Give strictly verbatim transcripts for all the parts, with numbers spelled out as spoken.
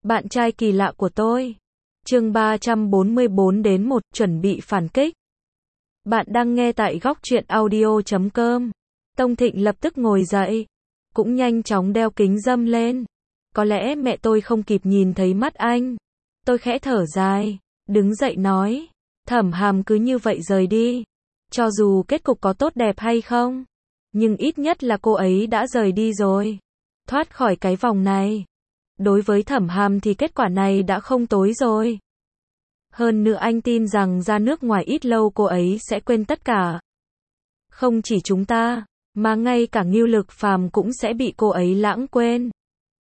Bạn trai kỳ lạ của tôi. Chương ba trăm bốn mươi bốn đến một, chuẩn bị phản kích. Bạn đang nghe tại góc truyện audio chấm com. Tông Thịnh lập tức ngồi dậy, cũng nhanh chóng đeo kính râm lên. Có lẽ mẹ tôi không kịp nhìn thấy mắt anh. Tôi khẽ thở dài, đứng dậy nói, Thẩm Hàm cứ như vậy rời đi. Cho dù kết cục có tốt đẹp hay không, nhưng ít nhất là cô ấy đã rời đi rồi. Thoát khỏi cái vòng này. Đối với Thẩm Hàm thì kết quả này đã không tối rồi. Hơn nữa anh tin rằng ra nước ngoài ít lâu cô ấy sẽ quên tất cả. Không chỉ chúng ta, mà ngay cả Ngưu Lực Phàm cũng sẽ bị cô ấy lãng quên.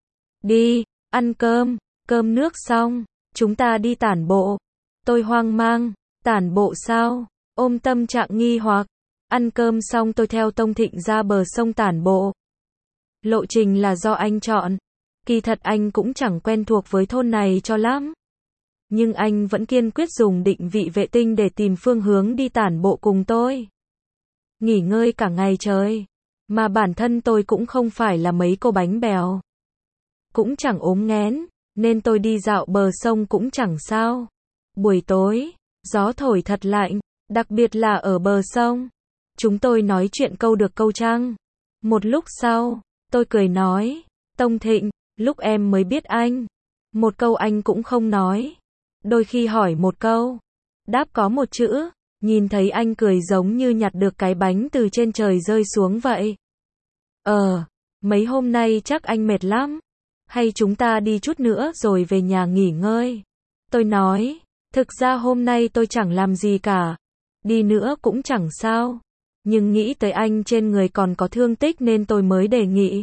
Đi, ăn cơm, cơm nước xong, chúng ta đi tản bộ. Tôi hoang mang, tản bộ sao? Ôm tâm trạng nghi hoặc. Ăn cơm xong tôi theo Tông Thịnh ra bờ sông tản bộ. Lộ trình là do anh chọn. Kỳ thật anh cũng chẳng quen thuộc với thôn này cho lắm. Nhưng anh vẫn kiên quyết dùng định vị vệ tinh để tìm phương hướng đi tản bộ cùng tôi. Nghỉ ngơi cả ngày trời. Mà bản thân tôi cũng không phải là mấy cô bánh bèo. Cũng chẳng ốm nghén, nên tôi đi dạo bờ sông cũng chẳng sao. Buổi tối, gió thổi thật lạnh, đặc biệt là ở bờ sông. Chúng tôi nói chuyện câu được câu trăng. Một lúc sau, tôi cười nói, Tông Thịnh, lúc em mới biết anh. Một câu anh cũng không nói. Đôi khi hỏi một câu, đáp có một chữ, nhìn thấy anh cười giống như nhặt được cái bánh từ trên trời rơi xuống vậy. Ờ, mấy hôm nay chắc anh mệt lắm. Hay chúng ta đi chút nữa rồi về nhà nghỉ ngơi. Tôi nói, thực ra hôm nay tôi chẳng làm gì cả. Đi nữa cũng chẳng sao. Nhưng nghĩ tới anh trên người còn có thương tích nên tôi mới đề nghị.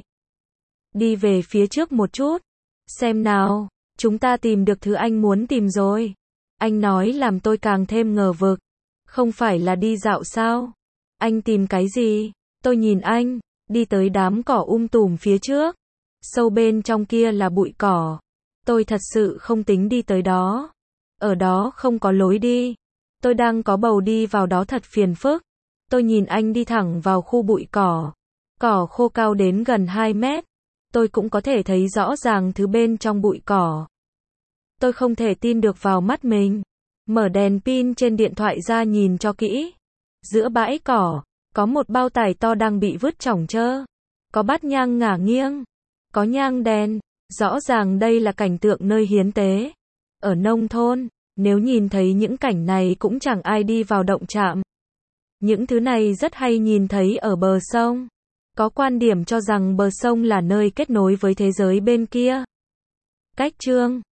Đi về phía trước một chút. Xem nào, chúng ta tìm được thứ anh muốn tìm rồi. Anh nói làm tôi càng thêm ngờ vực. Không phải là đi dạo sao? Anh tìm cái gì? Tôi nhìn anh, đi tới đám cỏ um tùm phía trước. Sâu bên trong kia là bụi cỏ. Tôi thật sự không tính đi tới đó. Ở đó không có lối đi. Tôi đang có bầu đi vào đó thật phiền phức. Tôi nhìn anh đi thẳng vào khu bụi cỏ. Cỏ khô cao đến gần hai mét. Tôi cũng có thể thấy rõ ràng thứ bên trong bụi cỏ. Tôi không thể tin được vào mắt mình. Mở đèn pin trên điện thoại ra nhìn cho kỹ. Giữa bãi cỏ, có một bao tải to đang bị vứt chỏng chơ. Có bát nhang ngả nghiêng. Có nhang đèn. Rõ ràng đây là cảnh tượng nơi hiến tế. Ở nông thôn, nếu nhìn thấy những cảnh này cũng chẳng ai đi vào động chạm. Những thứ này rất hay nhìn thấy ở bờ sông. Có quan điểm cho rằng bờ sông là nơi kết nối với thế giới bên kia. Cách chương